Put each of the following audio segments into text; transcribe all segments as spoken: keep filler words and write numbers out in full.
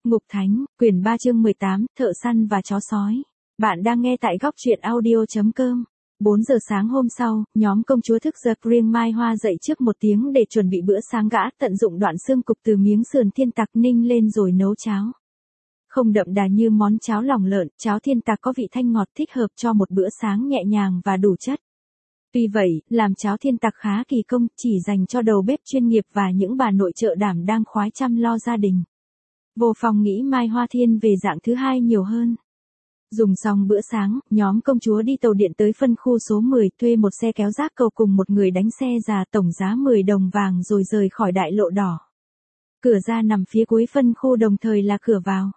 Ngục Thánh, quyển ba chương mười tám, Thợ săn và chó sói. Bạn đang nghe tại góc truyện audio chấm com. bốn giờ sáng hôm sau, nhóm công chúa thức giấc riêng Mai Hoa dậy trước một tiếng để chuẩn bị bữa sáng. Gã tận dụng đoạn xương cục từ miếng sườn thiên tặc ninh lên rồi nấu cháo. Không đậm đà như món cháo lòng lợn, cháo thiên tặc có vị thanh ngọt thích hợp cho một bữa sáng nhẹ nhàng và đủ chất. Tuy vậy, làm cháo thiên tặc khá kỳ công, chỉ dành cho đầu bếp chuyên nghiệp và những bà nội trợ đảm đang khoái chăm lo gia đình. Vô Phong nghĩ Mai Hoa thiên về dạng thứ hai nhiều hơn. Dùng xong bữa sáng, nhóm công chúa đi tàu điện tới phân khu số mười, thuê một xe kéo rác cầu cùng một người đánh xe già, tổng giá mười đồng vàng rồi rời khỏi đại lộ đỏ. Cửa ra nằm phía cuối phân khu, đồng thời là cửa vào.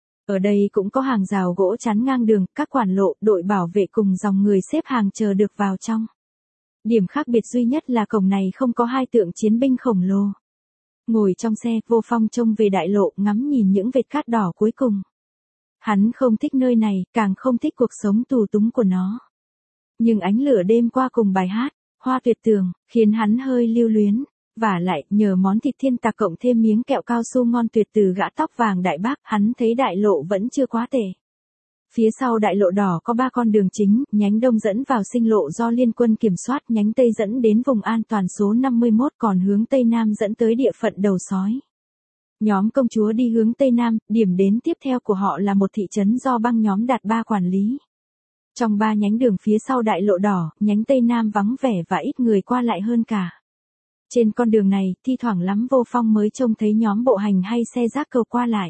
Ở đây cũng có hàng rào gỗ chắn ngang đường, các quản lộ, đội bảo vệ cùng dòng người xếp hàng chờ được vào trong. Điểm khác biệt duy nhất là cổng này không có hai tượng chiến binh khổng lồ. Ngồi trong xe, Vô Phong trông về đại lộ, ngắm nhìn những vệt cát đỏ cuối cùng. Hắn không thích nơi này, càng không thích cuộc sống tù túng của nó. Nhưng ánh lửa đêm qua cùng bài hát, Hoa Tuyệt Tường, khiến hắn hơi lưu luyến. Vả lại, nhờ món thịt thiên tặc cộng thêm miếng kẹo cao su ngon tuyệt từ gã tóc vàng đại bác, hắn thấy đại lộ vẫn chưa quá tệ. Phía sau đại lộ đỏ có ba con đường chính, nhánh đông dẫn vào sinh lộ do liên quân kiểm soát, nhánh tây dẫn đến vùng an toàn số năm mươi mốt, còn hướng tây nam dẫn tới địa phận Đầu Sói. Nhóm công chúa đi hướng tây nam, điểm đến tiếp theo của họ là một thị trấn do băng nhóm Đạt Ba quản lý. Trong ba nhánh đường phía sau đại lộ đỏ, nhánh tây nam vắng vẻ và ít người qua lại hơn cả. Trên con đường này, thi thoảng lắm Vô Phong mới trông thấy nhóm bộ hành hay xe rác cầu qua lại.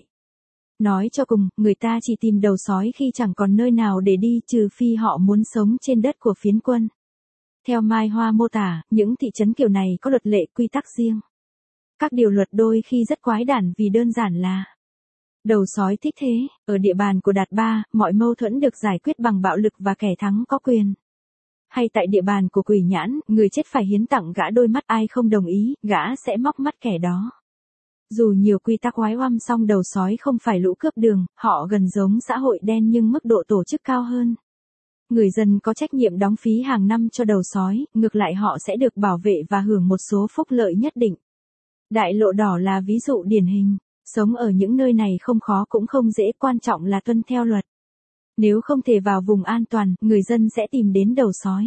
Nói cho cùng, người ta chỉ tìm Đầu Sói khi chẳng còn nơi nào để đi, trừ phi họ muốn sống trên đất của phiến quân. Theo Mai Hoa mô tả, những thị trấn kiểu này có luật lệ quy tắc riêng. Các điều luật đôi khi rất quái đản vì đơn giản là Đầu Sói thích thế, ở địa bàn của Đạt Ba, mọi mâu thuẫn được giải quyết bằng bạo lực và kẻ thắng có quyền. Hay tại địa bàn của Quỷ Nhãn, người chết phải hiến tặng gã đôi mắt, ai không đồng ý, gã sẽ móc mắt kẻ đó. Dù nhiều quy tắc oái oăm song Đầu Sói không phải lũ cướp đường, họ gần giống xã hội đen nhưng mức độ tổ chức cao hơn. Người dân có trách nhiệm đóng phí hàng năm cho Đầu Sói, ngược lại họ sẽ được bảo vệ và hưởng một số phúc lợi nhất định. Đại lộ đỏ là ví dụ điển hình, sống ở những nơi này không khó cũng không dễ, quan trọng là tuân theo luật. Nếu không thể vào vùng an toàn, người dân sẽ tìm đến Đầu Sói.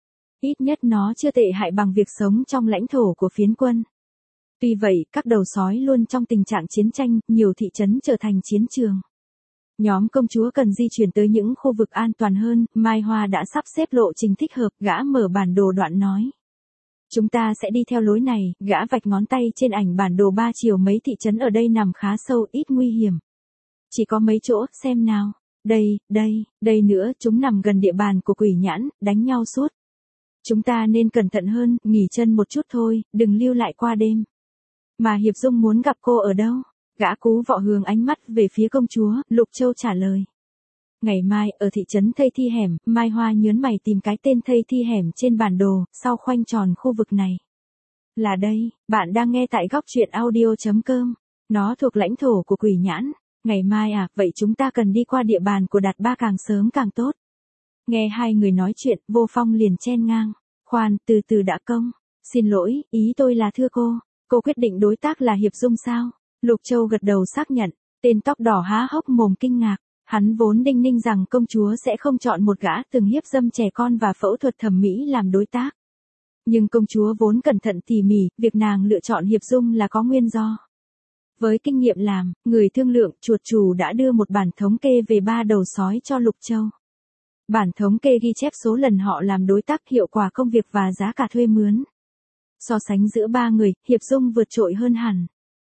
Ít nhất nó chưa tệ hại bằng việc sống trong lãnh thổ của phiến quân. Tuy vậy, các Đầu Sói luôn trong tình trạng chiến tranh, nhiều thị trấn trở thành chiến trường. Nhóm công chúa cần di chuyển tới những khu vực an toàn hơn, Mai Hoa đã sắp xếp lộ trình thích hợp, gã mở bản đồ đoạn nói. Chúng ta sẽ đi theo lối này, gã vạch ngón tay trên ảnh bản đồ ba chiều, mấy thị trấn ở đây nằm khá sâu, ít nguy hiểm. Chỉ có mấy chỗ, xem nào, đây, đây, đây nữa, chúng nằm gần địa bàn của Quỷ Nhãn, đánh nhau suốt. Chúng ta nên cẩn thận hơn, nghỉ chân một chút thôi, đừng lưu lại qua đêm. Mà Hiệp Dung muốn gặp cô ở đâu? Gã Cú Vọ hướng ánh mắt về phía công chúa, Lục Châu trả lời. Ngày mai, ở thị trấn Thây Thi Hẻm, Mai Hoa nhớn mày tìm cái tên Thây Thi Hẻm trên bản đồ, sau khoanh tròn khu vực này. Là đây, bạn đang nghe tại góc truyện audio chấm com. Nó thuộc lãnh thổ của Quỷ Nhãn. Ngày mai à, vậy chúng ta cần đi qua địa bàn của Đạt Ba càng sớm càng tốt. Nghe hai người nói chuyện, Vô Phong liền chen ngang. Khoan, từ từ đã công. Xin lỗi, ý tôi là thưa cô. Cô quyết định đối tác là Hiệp Dung sao? Lục Châu gật đầu xác nhận. Tên tóc đỏ há hốc mồm kinh ngạc. Hắn vốn đinh ninh rằng công chúa sẽ không chọn một gã từng hiếp dâm trẻ con và phẫu thuật thẩm mỹ làm đối tác. Nhưng công chúa vốn cẩn thận tỉ mỉ, việc nàng lựa chọn Hiệp Dung là có nguyên do. Với kinh nghiệm làm, người thương lượng, chuột chủ đã đưa một bản thống kê về ba Đầu Sói cho Lục Châu. Bản thống kê ghi chép số lần họ làm đối tác, hiệu quả công việc và giá cả thuê mướn. So sánh giữa ba người, Hiệp Dung vượt trội hơn hẳn.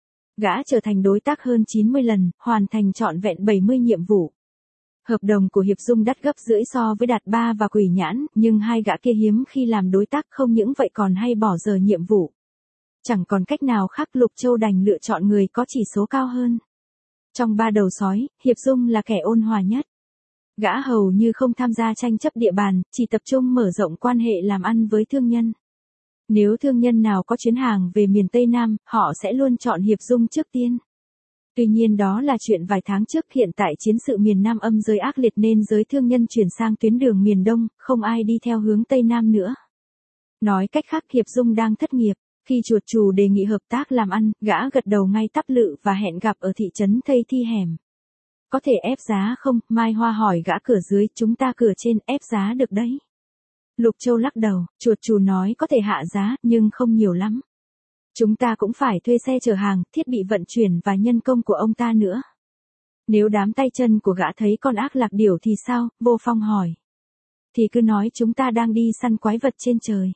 Gã trở thành đối tác hơn chín mươi lần, hoàn thành trọn vẹn bảy mươi nhiệm vụ. Hợp đồng của Hiệp Dung đắt gấp rưỡi so với Đạt Ba và Quỷ Nhãn, nhưng hai gã kia hiếm khi làm đối tác, không những vậy còn hay bỏ giờ nhiệm vụ. Chẳng còn cách nào khác, Lục Châu đành lựa chọn người có chỉ số cao hơn. Trong ba Đầu Sói, Hiệp Dung là kẻ ôn hòa nhất. Gã hầu như không tham gia tranh chấp địa bàn, chỉ tập trung mở rộng quan hệ làm ăn với thương nhân. Nếu thương nhân nào có chuyến hàng về miền Tây Nam, họ sẽ luôn chọn Hiệp Dung trước tiên. Tuy nhiên đó là chuyện vài tháng trước, hiện tại chiến sự miền Nam âm giới ác liệt nên giới thương nhân chuyển sang tuyến đường miền Đông, không ai đi theo hướng Tây Nam nữa. Nói cách khác, Hiệp Dung đang thất nghiệp. Khi chuột chù đề nghị hợp tác làm ăn, gã gật đầu ngay tắp lự và hẹn gặp ở thị trấn Thây Thi Hẻm. Có thể ép giá không? Mai Hoa hỏi gã cửa dưới, chúng ta cửa trên, ép giá được đấy. Lục Châu lắc đầu, chuột chù nói có thể hạ giá, nhưng không nhiều lắm. Chúng ta cũng phải thuê xe chở hàng, thiết bị vận chuyển và nhân công của ông ta nữa. Nếu đám tay chân của gã thấy con ác lạc điểu thì sao? Vô Phong hỏi. Thì cứ nói chúng ta đang đi săn quái vật trên trời.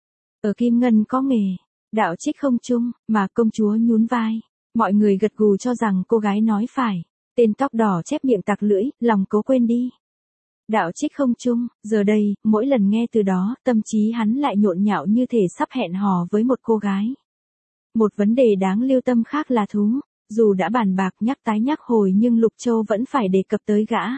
Ở Kim Ngân có nghề, đạo trích không chung, mà công chúa nhún vai. Mọi người gật gù cho rằng cô gái nói phải. Tên tóc đỏ chép miệng tặc lưỡi, lòng cố quên đi. Đạo trích không chung, giờ đây, mỗi lần nghe từ đó, tâm trí hắn lại nhộn nhạo như thể sắp hẹn hò với một cô gái. Một vấn đề đáng lưu tâm khác là thú. Dù đã bàn bạc nhắc tái nhắc hồi nhưng Lục Châu vẫn phải đề cập tới gã.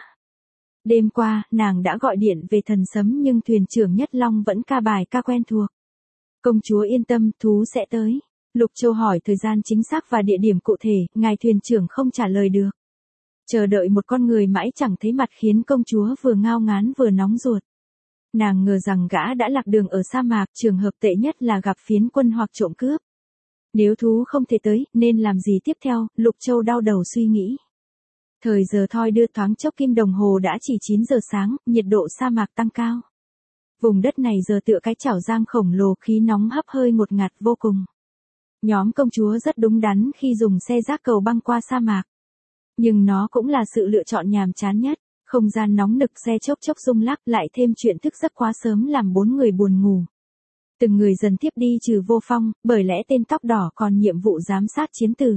Đêm qua, nàng đã gọi điện về thần sấm nhưng thuyền trưởng Nhất Long vẫn ca bài ca quen thuộc. Công chúa yên tâm, thú sẽ tới. Lục Châu hỏi thời gian chính xác và địa điểm cụ thể, ngài thuyền trưởng không trả lời được. Chờ đợi một con người mãi chẳng thấy mặt khiến công chúa vừa ngao ngán vừa nóng ruột. Nàng ngờ rằng gã đã lạc đường ở sa mạc, trường hợp tệ nhất là gặp phiến quân hoặc trộm cướp. Nếu thú không thể tới, nên làm gì tiếp theo, Lục Châu đau đầu suy nghĩ. Thời giờ thoi đưa thoáng chốc kim đồng hồ đã chỉ chín giờ sáng, nhiệt độ sa mạc tăng cao. Vùng đất này giờ tựa cái chảo rang khổng lồ, khí nóng hấp hơi ngột ngạt vô cùng. Nhóm công chúa rất đúng đắn khi dùng xe rác cầu băng qua sa mạc. Nhưng nó cũng là sự lựa chọn nhàm chán nhất, không gian nóng nực, xe chốc chốc rung lắc, lại thêm chuyện thức giấc quá sớm làm bốn người buồn ngủ. Từng người dần tiếp đi trừ Vô Phong, bởi lẽ tên tóc đỏ còn nhiệm vụ giám sát chiến tử.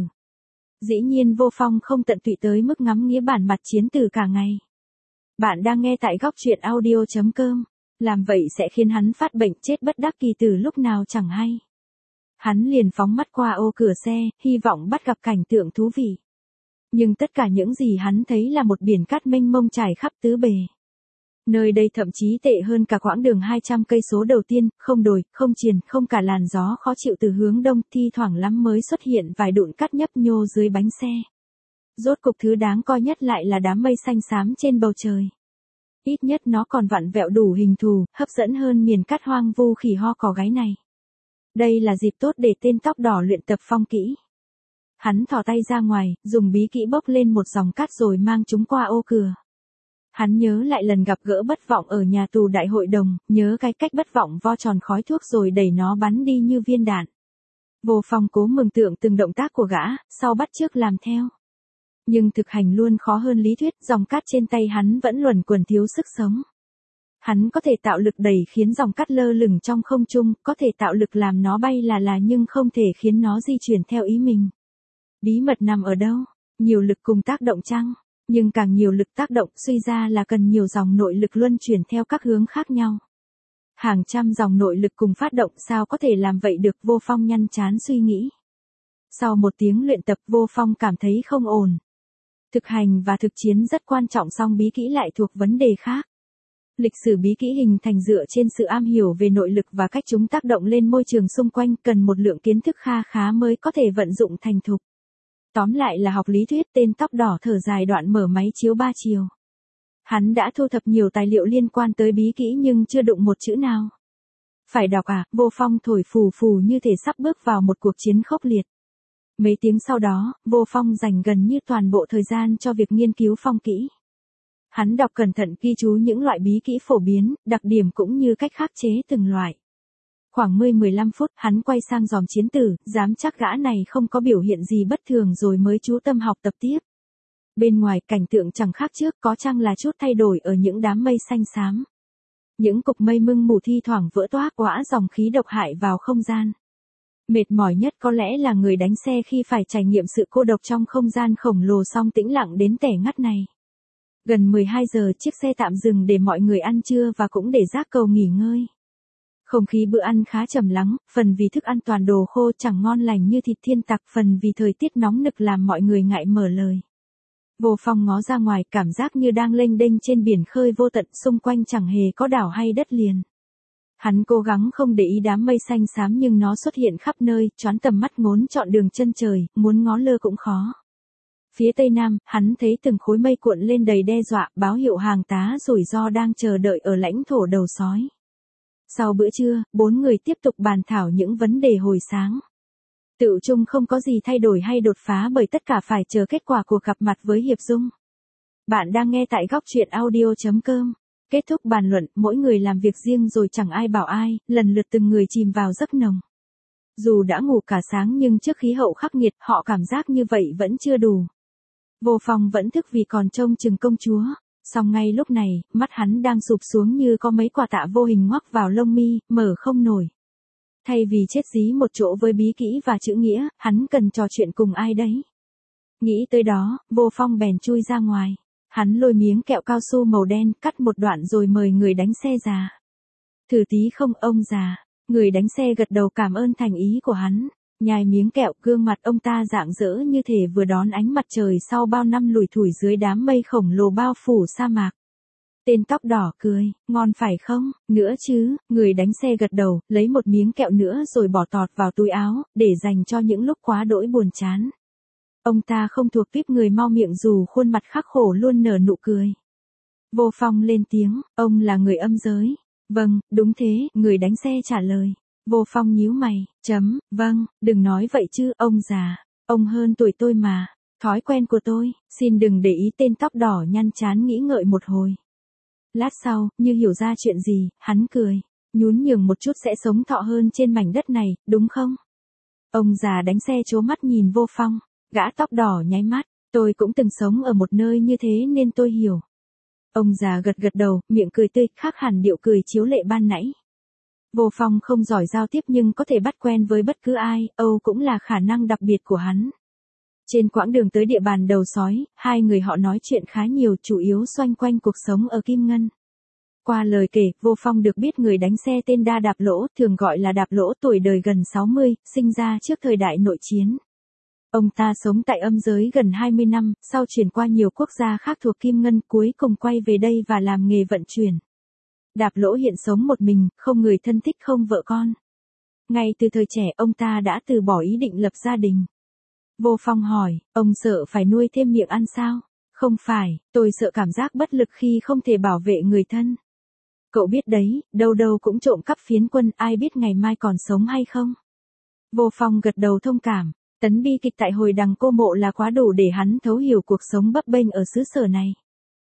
Dĩ nhiên Vô Phong không tận tụy tới mức ngắm nghía bản mặt chiến tử cả ngày. Bạn đang nghe tại góc truyện audio chấm com. Làm vậy sẽ khiến hắn phát bệnh chết bất đắc kỳ từ lúc nào chẳng hay. Hắn liền phóng mắt qua ô cửa xe, hy vọng bắt gặp cảnh tượng thú vị. Nhưng tất cả những gì hắn thấy là một biển cát mênh mông trải khắp tứ bề. Nơi đây thậm chí tệ hơn cả quãng đường hai trăm cây số đầu tiên, không đồi, không triền, không cả làn gió khó chịu từ hướng đông, thi thoảng lắm mới xuất hiện vài đụn cát nhấp nhô dưới bánh xe. Rốt cục thứ đáng coi nhất lại là đám mây xanh xám trên bầu trời. Ít nhất nó còn vặn vẹo đủ hình thù, hấp dẫn hơn miền cát hoang vu khỉ ho cò gáy này. Đây là dịp tốt để tên tóc đỏ luyện tập phong kỹ. Hắn thò tay ra ngoài, dùng bí kỹ bốc lên một dòng cát rồi mang chúng qua ô cửa. Hắn nhớ lại lần gặp gỡ Bất Vọng ở nhà tù đại hội đồng, nhớ cái cách Bất Vọng vo tròn khói thuốc rồi đẩy nó bắn đi như viên đạn. Vô Phong cố mường tượng từng động tác của gã, sau bắt chước làm theo. Nhưng thực hành luôn khó hơn lý thuyết, dòng cát trên tay hắn vẫn luẩn quẩn thiếu sức sống. Hắn có thể tạo lực đẩy khiến dòng cát lơ lửng trong không trung, có thể tạo lực làm nó bay là là nhưng không thể khiến nó di chuyển theo ý mình. Bí mật nằm ở đâu? Nhiều lực cùng tác động chăng? Nhưng càng nhiều lực tác động suy ra là cần nhiều dòng nội lực luân chuyển theo các hướng khác nhau. Hàng trăm dòng nội lực cùng phát động sao có thể làm vậy được? Vô Phong nhăn chán suy nghĩ. Sau một tiếng luyện tập Vô Phong cảm thấy không ổn. Thực hành và thực chiến rất quan trọng song bí kỹ lại thuộc vấn đề khác. Lịch sử bí kỹ hình thành dựa trên sự am hiểu về nội lực và cách chúng tác động lên môi trường xung quanh, cần một lượng kiến thức kha khá mới có thể vận dụng thành thục. Tóm lại là học lý thuyết. Tên tóc đỏ thở dài đoạn mở máy chiếu ba chiều. Hắn đã thu thập nhiều tài liệu liên quan tới bí kỹ nhưng chưa đụng một chữ nào. Phải đọc à? Vô Phong thổi phù phù như thể sắp bước vào một cuộc chiến khốc liệt. Mấy tiếng sau đó, Vô Phong dành gần như toàn bộ thời gian cho việc nghiên cứu phong kỹ. Hắn đọc cẩn thận ghi chú những loại bí kỹ phổ biến, đặc điểm cũng như cách khắc chế từng loại. Khoảng mười đến mười lăm phút, hắn quay sang giòm chiến tử, dám chắc gã này không có biểu hiện gì bất thường rồi mới chú tâm học tập tiếp. Bên ngoài, cảnh tượng chẳng khác trước, có chăng là chút thay đổi ở những đám mây xanh xám. Những cục mây mưng mù thi thoảng vỡ toác quã dòng khí độc hại vào không gian. Mệt mỏi nhất có lẽ là người đánh xe khi phải trải nghiệm sự cô độc trong không gian khổng lồ song tĩnh lặng đến tẻ ngắt này. Gần mười hai giờ chiếc xe tạm dừng để mọi người ăn trưa và cũng để rác cầu nghỉ ngơi. Không khí bữa ăn khá trầm lắng, phần vì thức ăn toàn đồ khô chẳng ngon lành như thịt thiên tặc, phần vì thời tiết nóng nực làm mọi người ngại mở lời. Vô Phong ngó ra ngoài, cảm giác như đang lênh đênh trên biển khơi vô tận, xung quanh chẳng hề có đảo hay đất liền. Hắn cố gắng không để ý đám mây xanh xám nhưng nó xuất hiện khắp nơi, choán tầm mắt ngốn trọn đường chân trời, muốn ngó lơ cũng khó. Phía tây nam, hắn thấy từng khối mây cuộn lên đầy đe dọa, báo hiệu hàng tá rủi ro đang chờ đợi ở lãnh thổ đầu sói. Sau bữa trưa, bốn người tiếp tục bàn thảo những vấn đề hồi sáng. Tựu chung không có gì thay đổi hay đột phá bởi tất cả phải chờ kết quả cuộc gặp mặt với Hiệp Dung. Bạn đang nghe tại góc truyện audio.com. Kết thúc bàn luận, mỗi người làm việc riêng rồi chẳng ai bảo ai, lần lượt từng người chìm vào giấc nồng. Dù đã ngủ cả sáng nhưng trước khí hậu khắc nghiệt, họ cảm giác như vậy vẫn chưa đủ. Vô Phong vẫn thức vì còn trông chừng công chúa. Song ngay lúc này, mắt hắn đang sụp xuống như có mấy quả tạ vô hình ngoắc vào lông mi, mở không nổi. Thay vì chết dí một chỗ với bí kỹ và chữ nghĩa, hắn cần trò chuyện cùng ai đấy. Nghĩ tới đó, Vô Phong bèn chui ra ngoài. Hắn lôi miếng kẹo cao su màu đen, cắt một đoạn rồi mời người đánh xe già. Thử tí không ông già. Người đánh xe gật đầu cảm ơn thành ý của hắn. Nhai miếng kẹo, gương mặt ông ta rạng rỡ như thể vừa đón ánh mặt trời sau bao năm lủi thủi dưới đám mây khổng lồ bao phủ sa mạc. Tên tóc đỏ cười, ngon phải không, nữa chứ, người đánh xe gật đầu, lấy một miếng kẹo nữa rồi bỏ tọt vào túi áo, để dành cho những lúc quá đỗi buồn chán. Ông ta không thuộc tuýp người mau miệng dù khuôn mặt khắc khổ luôn nở nụ cười. Vô Phong lên tiếng, ông là người âm giới. Vâng, đúng thế, người đánh xe trả lời. Vô Phong nhíu mày, chấm, vâng, đừng nói vậy chứ, ông già, ông hơn tuổi tôi mà, thói quen của tôi, xin đừng để ý. Tên tóc đỏ nhăn chán nghĩ ngợi một hồi. Lát sau, như hiểu ra chuyện gì, hắn cười, nhún nhường một chút sẽ sống thọ hơn trên mảnh đất này, đúng không? Ông già đánh xe trố mắt nhìn Vô Phong, gã tóc đỏ nháy mắt, tôi cũng từng sống ở một nơi như thế nên tôi hiểu. Ông già gật gật đầu, miệng cười tươi, khác hẳn điệu cười chiếu lệ ban nãy. Vô Phong không giỏi giao tiếp nhưng có thể bắt quen với bất cứ ai, Âu cũng là khả năng đặc biệt của hắn. Trên quãng đường tới địa bàn đầu sói, hai người họ nói chuyện khá nhiều, chủ yếu xoay quanh cuộc sống ở Kim Ngân. Qua lời kể, Vô Phong được biết người đánh xe tên Đa Đạp Lỗ, thường gọi là Đạp Lỗ, tuổi đời gần sáu mươi, sinh ra trước thời đại nội chiến. Ông ta sống tại âm giới gần hai mươi năm, sau chuyển qua nhiều quốc gia khác thuộc Kim Ngân, cuối cùng quay về đây và làm nghề vận chuyển. Đạp Lỗ hiện sống một mình, không người thân thích, không vợ con. Ngay từ thời trẻ ông ta đã từ bỏ ý định lập gia đình. Vô Phong hỏi, ông sợ phải nuôi thêm miệng ăn sao? Không phải, tôi sợ cảm giác bất lực khi không thể bảo vệ người thân. Cậu biết đấy, đâu đâu cũng trộm cắp phiến quân, ai biết ngày mai còn sống hay không? Vô Phong gật đầu thông cảm, tấn bi kịch tại hồi Đằng Cô Mộ là quá đủ để hắn thấu hiểu cuộc sống bấp bênh ở xứ sở này.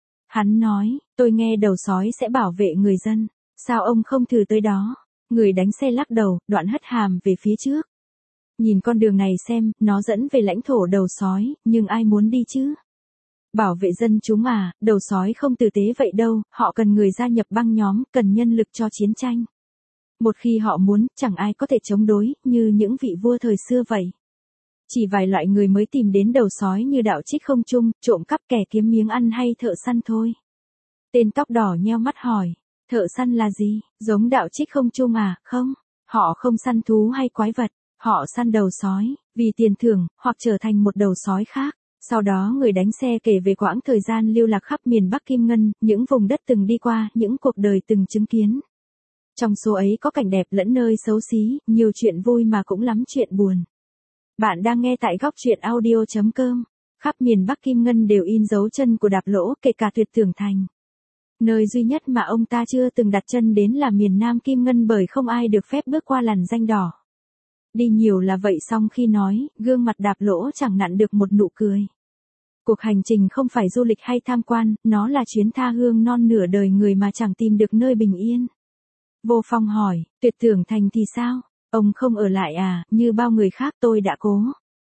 Hắn nói, tôi nghe đầu sói sẽ bảo vệ người dân, sao ông không thử tới đó? Người đánh xe lắc đầu, đoạn hất hàm về phía trước. Nhìn con đường này xem, nó dẫn về lãnh thổ đầu sói, nhưng ai muốn đi chứ? Bảo vệ dân chúng à, đầu sói không tử tế vậy đâu, họ cần người gia nhập băng nhóm, cần nhân lực cho chiến tranh. Một khi họ muốn, chẳng ai có thể chống đối, như những vị vua thời xưa vậy. Chỉ vài loại người mới tìm đến đầu sói như đạo trích không trung, trộm cắp, kẻ kiếm miếng ăn hay thợ săn thôi. Tên tóc đỏ nheo mắt hỏi, thợ săn là gì, giống đạo trích không trung à, không, họ không săn thú hay quái vật, họ săn đầu sói, vì tiền thưởng, hoặc trở thành một đầu sói khác. Sau đó người đánh xe kể về quãng thời gian lưu lạc khắp miền Bắc Kim Ngân, những vùng đất từng đi qua, những cuộc đời từng chứng kiến. Trong số ấy có cảnh đẹp lẫn nơi xấu xí, nhiều chuyện vui mà cũng lắm chuyện buồn. Bạn đang nghe tại góc truyện audio.com. Khắp miền Bắc Kim Ngân đều in dấu chân của Đạp Lỗ, kể cả Tuyệt Tưởng Thành. Nơi duy nhất mà ông ta chưa từng đặt chân đến là miền Nam Kim Ngân, bởi không ai được phép bước qua lằn ranh đỏ. Đi nhiều là vậy, xong khi nói, gương mặt Đạp Lỗ chẳng nặn được một nụ cười. Cuộc hành trình không phải du lịch hay tham quan, nó là chuyến tha hương non nửa đời người mà chẳng tìm được nơi bình yên. Vô Phong hỏi, Tuyệt Tưởng Thành thì sao? Ông không ở lại à? Như bao người khác tôi đã cố.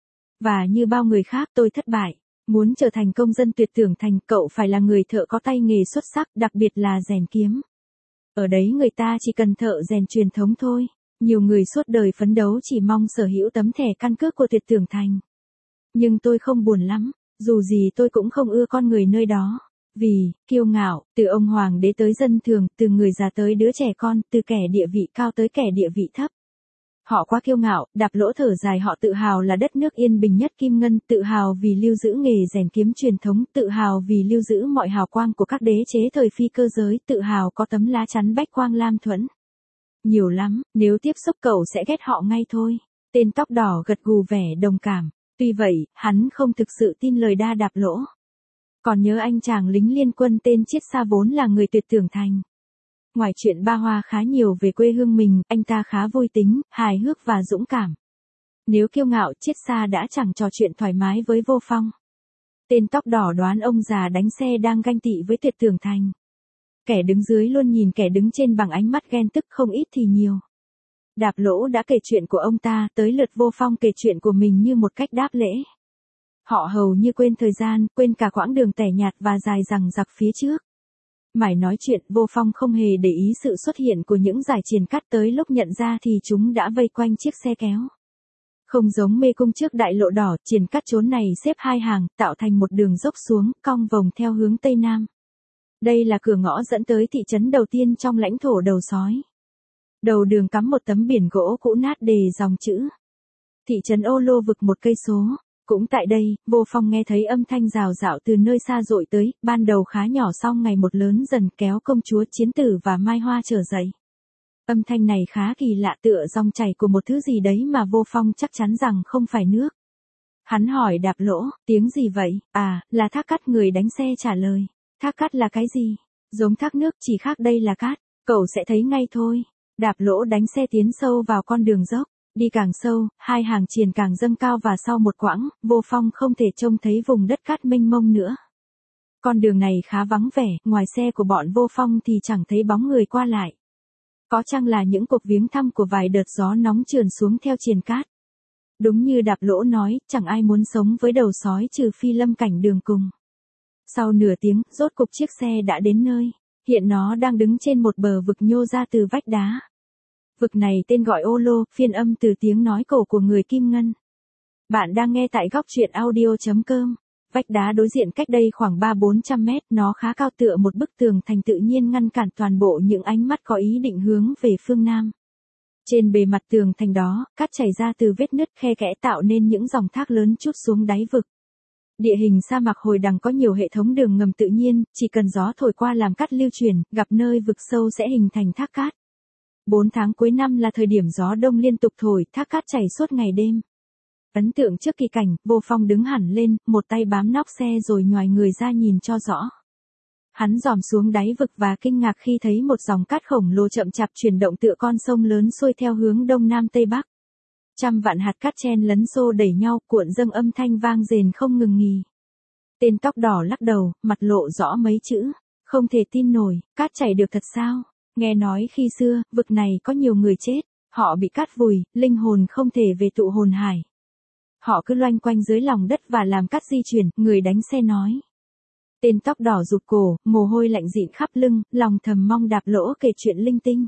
Và như bao người khác tôi thất bại. Muốn trở thành công dân Tuyệt Tưởng Thành, cậu phải là người thợ có tay nghề xuất sắc, đặc biệt là rèn kiếm. Ở đấy người ta chỉ cần thợ rèn truyền thống thôi. Nhiều người suốt đời phấn đấu chỉ mong sở hữu tấm thẻ căn cước của Tuyệt Tưởng Thành. Nhưng tôi không buồn lắm, dù gì tôi cũng không ưa con người nơi đó. Vì, kiêu ngạo, từ ông hoàng đế tới dân thường, từ người già tới đứa trẻ con, từ kẻ địa vị cao tới kẻ địa vị thấp. Họ quá kiêu ngạo, Đạp Lỗ thở dài, họ tự hào là đất nước yên bình nhất Kim Ngân, tự hào vì lưu giữ nghề rèn kiếm truyền thống, tự hào vì lưu giữ mọi hào quang của các đế chế thời phi cơ giới, tự hào có tấm lá chắn bách quang lam thuẫn. Nhiều lắm, nếu tiếp xúc cậu sẽ ghét họ ngay thôi. Tên tóc đỏ gật gù vẻ đồng cảm. Tuy vậy, hắn không thực sự tin lời Đa Đạp Lỗ. Còn nhớ anh chàng lính liên quân tên Chiết Sa vốn là người Tuyệt Tưởng Thành. Ngoài chuyện ba hoa khá nhiều về quê hương mình, anh ta khá vui tính, hài hước và dũng cảm. Nếu kiêu ngạo, Chiết Sa đã chẳng trò chuyện thoải mái với Vô Phong. Tên tóc đỏ đoán ông già đánh xe đang ganh tị với Tuyệt Tưởng Thành. Kẻ đứng dưới luôn nhìn kẻ đứng trên bằng ánh mắt ghen tức không ít thì nhiều. Đạp Lỗ đã kể chuyện của ông ta, tới lượt Vô Phong kể chuyện của mình như một cách đáp lễ. Họ hầu như quên thời gian, quên cả quãng đường tẻ nhạt và dài dằng dặc phía trước. Mãi nói chuyện, Vô Phong không hề để ý sự xuất hiện của những dải chuyền cát, tới lúc nhận ra thì chúng đã vây quanh chiếc xe kéo. Không giống mê cung trước đại lộ đỏ, chuyền cát chốn này xếp hai hàng, tạo thành một đường dốc xuống, cong vòng theo hướng Tây Nam. Đây là cửa ngõ dẫn tới thị trấn đầu tiên trong lãnh thổ Đầu Sói. Đầu đường cắm một tấm biển gỗ cũ nát đề dòng chữ. Thị trấn Ô Lô vực một cây số. Cũng tại đây, Vô Phong nghe thấy âm thanh rào rạo từ nơi xa dội tới, ban đầu khá nhỏ sau ngày một lớn dần, kéo công chúa Chiến Tử và Mai Hoa trở dậy. Âm thanh này khá kỳ lạ, tựa dòng chảy của một thứ gì đấy mà Vô Phong chắc chắn rằng không phải nước. Hắn hỏi Đạp Lỗ, tiếng gì vậy? À, là thác cát, người đánh xe trả lời. Thác cát là cái gì? Giống thác nước, chỉ khác đây là cát, cậu sẽ thấy ngay thôi. Đạp Lỗ đánh xe tiến sâu vào con đường dốc. Đi càng sâu, hai hàng chuyền càng dâng cao và sau một quãng, Vô Phong không thể trông thấy vùng đất cát mênh mông nữa. Con đường này khá vắng vẻ, ngoài xe của bọn Vô Phong thì chẳng thấy bóng người qua lại. Có chăng là những cuộc viếng thăm của vài đợt gió nóng trườn xuống theo chuyền cát. Đúng như Đạp Lỗ nói, chẳng ai muốn sống với đầu sói trừ phi lâm cảnh đường cùng. Sau nửa tiếng, rốt cục chiếc xe đã đến nơi. Hiện nó đang đứng trên một bờ vực nhô ra từ vách đá. Vực này tên gọi Ô Lô, phiên âm từ tiếng nói cổ của người Kim Ngân. Bạn đang nghe tại góc truyện audio chấm com. Vách đá đối diện cách đây khoảng ba bốn trăm mét, nó khá cao, tựa một bức tường thành tự nhiên ngăn cản toàn bộ những ánh mắt có ý định hướng về phương Nam. Trên bề mặt tường thành đó, cát chảy ra từ vết nứt khe kẽ tạo nên những dòng thác lớn trút xuống đáy vực. Địa hình sa mạc hồi đằng có nhiều hệ thống đường ngầm tự nhiên, chỉ cần gió thổi qua làm cát lưu chuyển, gặp nơi vực sâu sẽ hình thành thác cát. Bốn tháng cuối năm là thời điểm gió đông liên tục thổi, thác cát chảy suốt ngày đêm. Ấn tượng trước kỳ cảnh, Vô Phong đứng hẳn lên, một tay bám nóc xe rồi nhoài người ra nhìn cho rõ. Hắn dòm xuống đáy vực và kinh ngạc khi thấy một dòng cát khổng lồ chậm chạp chuyển động tựa con sông lớn xuôi theo hướng đông nam tây bắc. Trăm vạn hạt cát chen lấn xô đẩy nhau, cuộn dâng âm thanh vang rền không ngừng nghỉ. Tên tóc đỏ lắc đầu, mặt lộ rõ mấy chữ, không thể tin nổi, cát chảy được thật sao? Nghe nói khi xưa, vực này có nhiều người chết, họ bị cát vùi, linh hồn không thể về tụ hồn hải. Họ cứ loanh quanh dưới lòng đất và làm cát di chuyển, người đánh xe nói. Tên tóc đỏ rụt cổ, mồ hôi lạnh dịn khắp lưng, lòng thầm mong Đạp Lỗ kể chuyện linh tinh.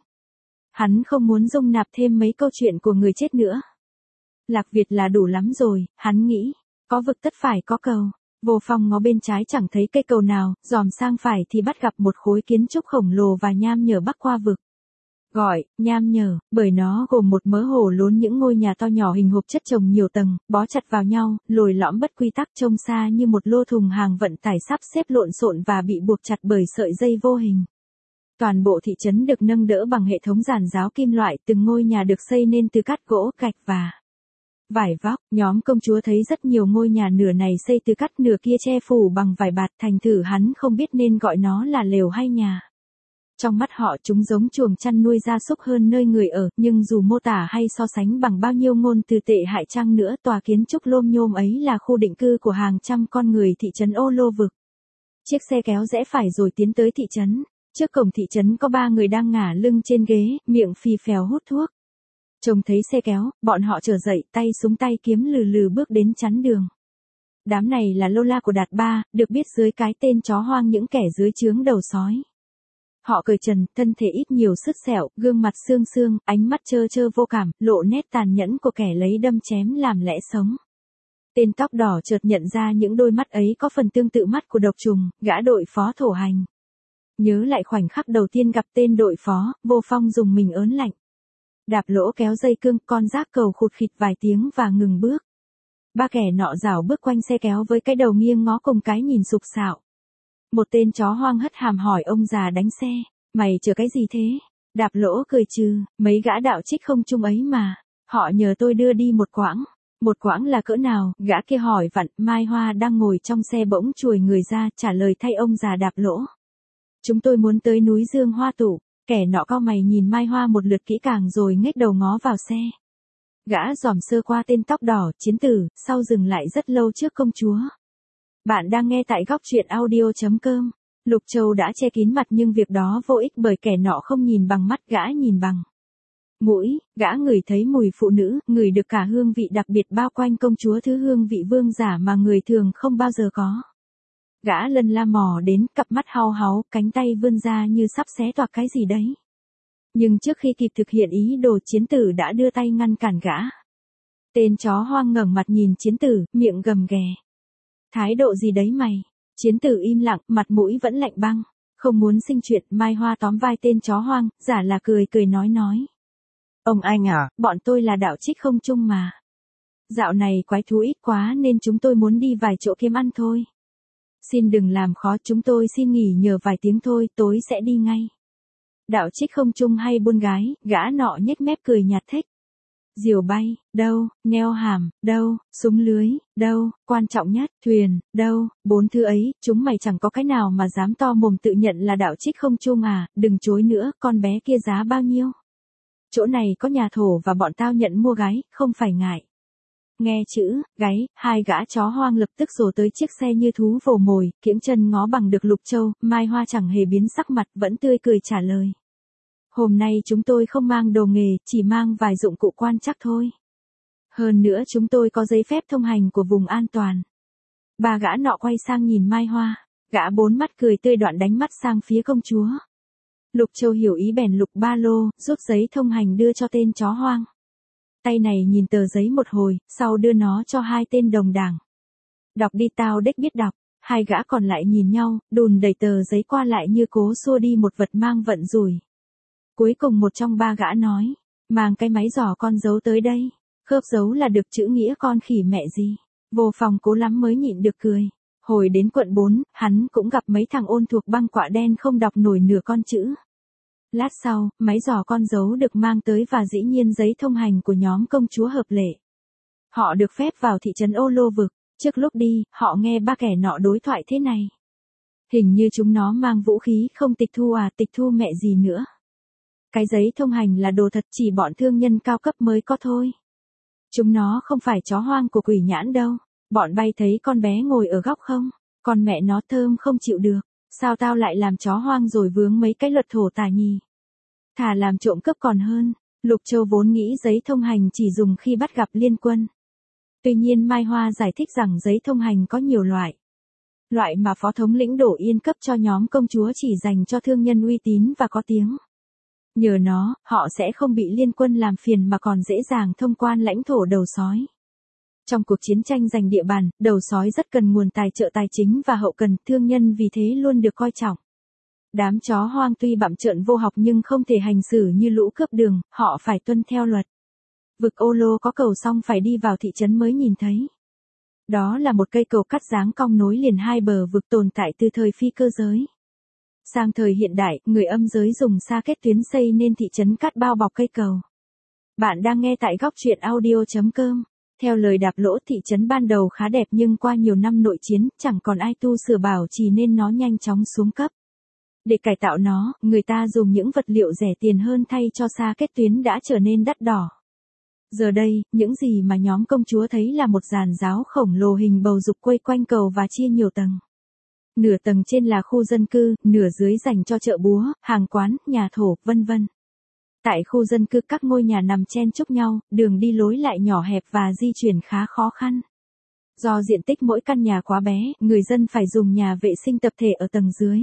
Hắn không muốn dung nạp thêm mấy câu chuyện của người chết nữa. Lạc Việt là đủ lắm rồi, hắn nghĩ, có vực tất phải có cầu. Vô Phong ngó bên trái chẳng thấy cây cầu nào, dòm sang phải thì bắt gặp một khối kiến trúc khổng lồ và nham nhở bắc qua vực. Gọi, nham nhở, bởi nó gồm một mớ hồ lốn những ngôi nhà to nhỏ hình hộp chất chồng nhiều tầng, bó chặt vào nhau, lồi lõm bất quy tắc, trông xa như một lô thùng hàng vận tải sắp xếp lộn xộn và bị buộc chặt bởi sợi dây vô hình. Toàn bộ thị trấn được nâng đỡ bằng hệ thống giàn giáo kim loại, từng ngôi nhà được xây nên từ cát gỗ, gạch và vải vóc. Nhóm công chúa thấy rất nhiều ngôi nhà nửa này xây từ cát, nửa kia che phủ bằng vải bạt, thành thử hắn không biết nên gọi nó là lều hay nhà. Trong mắt họ chúng giống chuồng chăn nuôi gia súc hơn nơi người ở, nhưng dù mô tả hay so sánh bằng bao nhiêu ngôn từ tệ hại chăng nữa, tòa kiến trúc lôm nhôm ấy là khu định cư của hàng trăm con người thị trấn Ô Lô vực. Chiếc xe kéo rẽ phải rồi tiến tới thị trấn. Trước cổng thị trấn có ba người đang ngả lưng trên ghế, miệng phì phèo hút thuốc. Trông thấy xe kéo, bọn họ trở dậy, tay súng tay kiếm lừ lừ bước đến chắn đường. Đám này là lô la của Đạt Ba, được biết dưới cái tên chó hoang những kẻ dưới trướng đầu sói. Họ cởi trần, thân thể ít nhiều sứt sẹo, gương mặt xương xương, ánh mắt trơ trơ vô cảm, lộ nét tàn nhẫn của kẻ lấy đâm chém làm lẽ sống. Tên tóc đỏ chợt nhận ra những đôi mắt ấy có phần tương tự mắt của độc trùng, gã đội phó thổ hành. Nhớ lại khoảnh khắc đầu tiên gặp tên đội phó, Vô Phong dùng mình ớn lạnh. Đạp Lỗ kéo dây cương, con rác cầu khụt khịt vài tiếng và ngừng bước. Ba kẻ nọ rảo bước quanh xe kéo với cái đầu nghiêng ngó cùng cái nhìn sục sạo. Một tên chó hoang hất hàm hỏi ông già đánh xe, mày chờ cái gì thế? Đạp Lỗ cười trừ, mấy gã đạo trích không chung ấy mà, họ nhờ tôi đưa đi một quãng. Một quãng là cỡ nào? Gã kia hỏi vặn. Mai Hoa đang ngồi trong xe bỗng chùi người ra, trả lời thay ông già Đạp Lỗ. Chúng tôi muốn tới núi Dương Hoa Tụ. Kẻ nọ cau mày nhìn Mai Hoa một lượt kỹ càng rồi nhếch đầu ngó vào xe. Gã dòm sơ qua tên tóc đỏ, chiến tử, sau dừng lại rất lâu trước công chúa. Bạn đang nghe tại góc truyện audio.com. Lục Châu đã che kín mặt nhưng việc đó vô ích bởi kẻ nọ không nhìn bằng mắt, gã nhìn bằng mũi. Gã ngửi thấy mùi phụ nữ, ngửi được cả hương vị đặc biệt bao quanh công chúa, thứ hương vị vương giả mà người thường không bao giờ có. Gã lân la mò đến, cặp mắt hau háu, cánh tay vươn ra như sắp xé toạc cái gì đấy. Nhưng trước khi kịp thực hiện ý đồ, chiến tử đã đưa tay ngăn cản gã. Tên chó hoang ngẩng mặt nhìn chiến tử, miệng gầm ghè. Thái độ gì đấy mày? Chiến tử im lặng, mặt mũi vẫn lạnh băng. Không muốn sinh chuyện, Mai Hoa tóm vai tên chó hoang, giả là cười cười nói nói. Ông anh à, bọn tôi là đạo trích không chung mà. Dạo này quái thú ít quá nên chúng tôi muốn đi vài chỗ kiếm ăn thôi. Xin đừng làm khó, chúng tôi xin nghỉ nhờ vài tiếng thôi, tối sẽ đi ngay. Đạo trích không chung hay buôn gái, gã nọ nhếch mép cười nhạt thích. Diều bay, đâu, neo hàm, đâu, súng lưới, đâu, quan trọng nhất, thuyền, đâu, bốn thứ ấy, chúng mày chẳng có cái nào mà dám to mồm tự nhận là đạo trích không chung à, đừng chối nữa, con bé kia giá bao nhiêu? Chỗ này có nhà thổ và bọn tao nhận mua gái, không phải ngại. Nghe chữ, gáy, hai gã chó hoang lập tức rồ tới chiếc xe như thú vồ mồi, kiễng chân ngó bằng được Lục Châu, Mai Hoa chẳng hề biến sắc mặt, vẫn tươi cười trả lời. Hôm nay chúng tôi không mang đồ nghề, chỉ mang vài dụng cụ quan trắc thôi. Hơn nữa chúng tôi có giấy phép thông hành của vùng an toàn. Ba gã nọ quay sang nhìn Mai Hoa, gã bốn mắt cười tươi đoạn đánh mắt sang phía công chúa. Lục Châu hiểu ý bèn lục ba lô, rút giấy thông hành đưa cho tên chó hoang. Tay này nhìn tờ giấy một hồi, sau đưa nó cho hai tên đồng đảng. Đọc đi, tao đếch biết đọc. Hai gã còn lại nhìn nhau, đùn đẩy tờ giấy qua lại như cố xua đi một vật mang vận rủi. Cuối cùng một trong ba gã nói, mang cái máy giỏ con dấu tới đây. Khớp dấu là được chữ nghĩa con khỉ mẹ gì. Vô phòng cố lắm mới nhịn được cười. Hồi đến quận bốn, hắn cũng gặp mấy thằng ôn thuộc băng quạ đen không đọc nổi nửa con chữ. Lát sau, máy giỏ con dấu được mang tới và dĩ nhiên giấy thông hành của nhóm công chúa hợp lệ. Họ được phép vào thị trấn Ô Lô Vực. Trước lúc đi, họ nghe ba kẻ nọ đối thoại thế này. Hình như chúng nó mang vũ khí, không tịch thu à, tịch thu mẹ gì nữa. Cái giấy thông hành là đồ thật, chỉ bọn thương nhân cao cấp mới có thôi. Chúng nó không phải chó hoang của quỷ nhãn đâu. Bọn bay thấy con bé ngồi ở góc không? Con mẹ nó thơm không chịu được. Sao tao lại làm chó hoang rồi vướng mấy cái luật thổ tà nhì? Thà làm trộm cướp còn hơn. Lục Châu vốn nghĩ giấy thông hành chỉ dùng khi bắt gặp liên quân. Tuy nhiên Mai Hoa giải thích rằng giấy thông hành có nhiều loại. Loại mà Phó Thống lĩnh Đỗ Yên cấp cho nhóm công chúa chỉ dành cho thương nhân uy tín và có tiếng. Nhờ nó, họ sẽ không bị liên quân làm phiền mà còn dễ dàng thông quan lãnh thổ đầu sói. Trong cuộc chiến tranh giành địa bàn, đầu sói rất cần nguồn tài trợ tài chính và hậu cần, thương nhân vì thế luôn được coi trọng. Đám chó hoang tuy bặm trợn vô học nhưng không thể hành xử như lũ cướp đường, họ phải tuân theo luật. Vực Ô Lô có cầu xong phải đi vào thị trấn mới nhìn thấy. Đó là một cây cầu cắt dáng cong nối liền hai bờ vực tồn tại từ thời phi cơ giới. Sang thời hiện đại, người âm giới dùng sa kết tuyến xây nên thị trấn cát bao bọc cây cầu. Bạn đang nghe tại góc truyện audio.com. Theo lời Đạp Lỗ, thị trấn ban đầu khá đẹp nhưng qua nhiều năm nội chiến, chẳng còn ai tu sửa bảo trì nên nó nhanh chóng xuống cấp. Để cải tạo nó, người ta dùng những vật liệu rẻ tiền hơn thay cho sa kết tuyến đã trở nên đắt đỏ. Giờ đây, những gì mà nhóm công chúa thấy là một giàn giáo khổng lồ hình bầu dục quây quanh cầu và chia nhiều tầng. Nửa tầng trên là khu dân cư, nửa dưới dành cho chợ búa, hàng quán, nhà thổ, vân vân. Tại khu dân cư các ngôi nhà nằm chen chúc nhau, đường đi lối lại nhỏ hẹp và di chuyển khá khó khăn. Do diện tích mỗi căn nhà quá bé, người dân phải dùng nhà vệ sinh tập thể ở tầng dưới.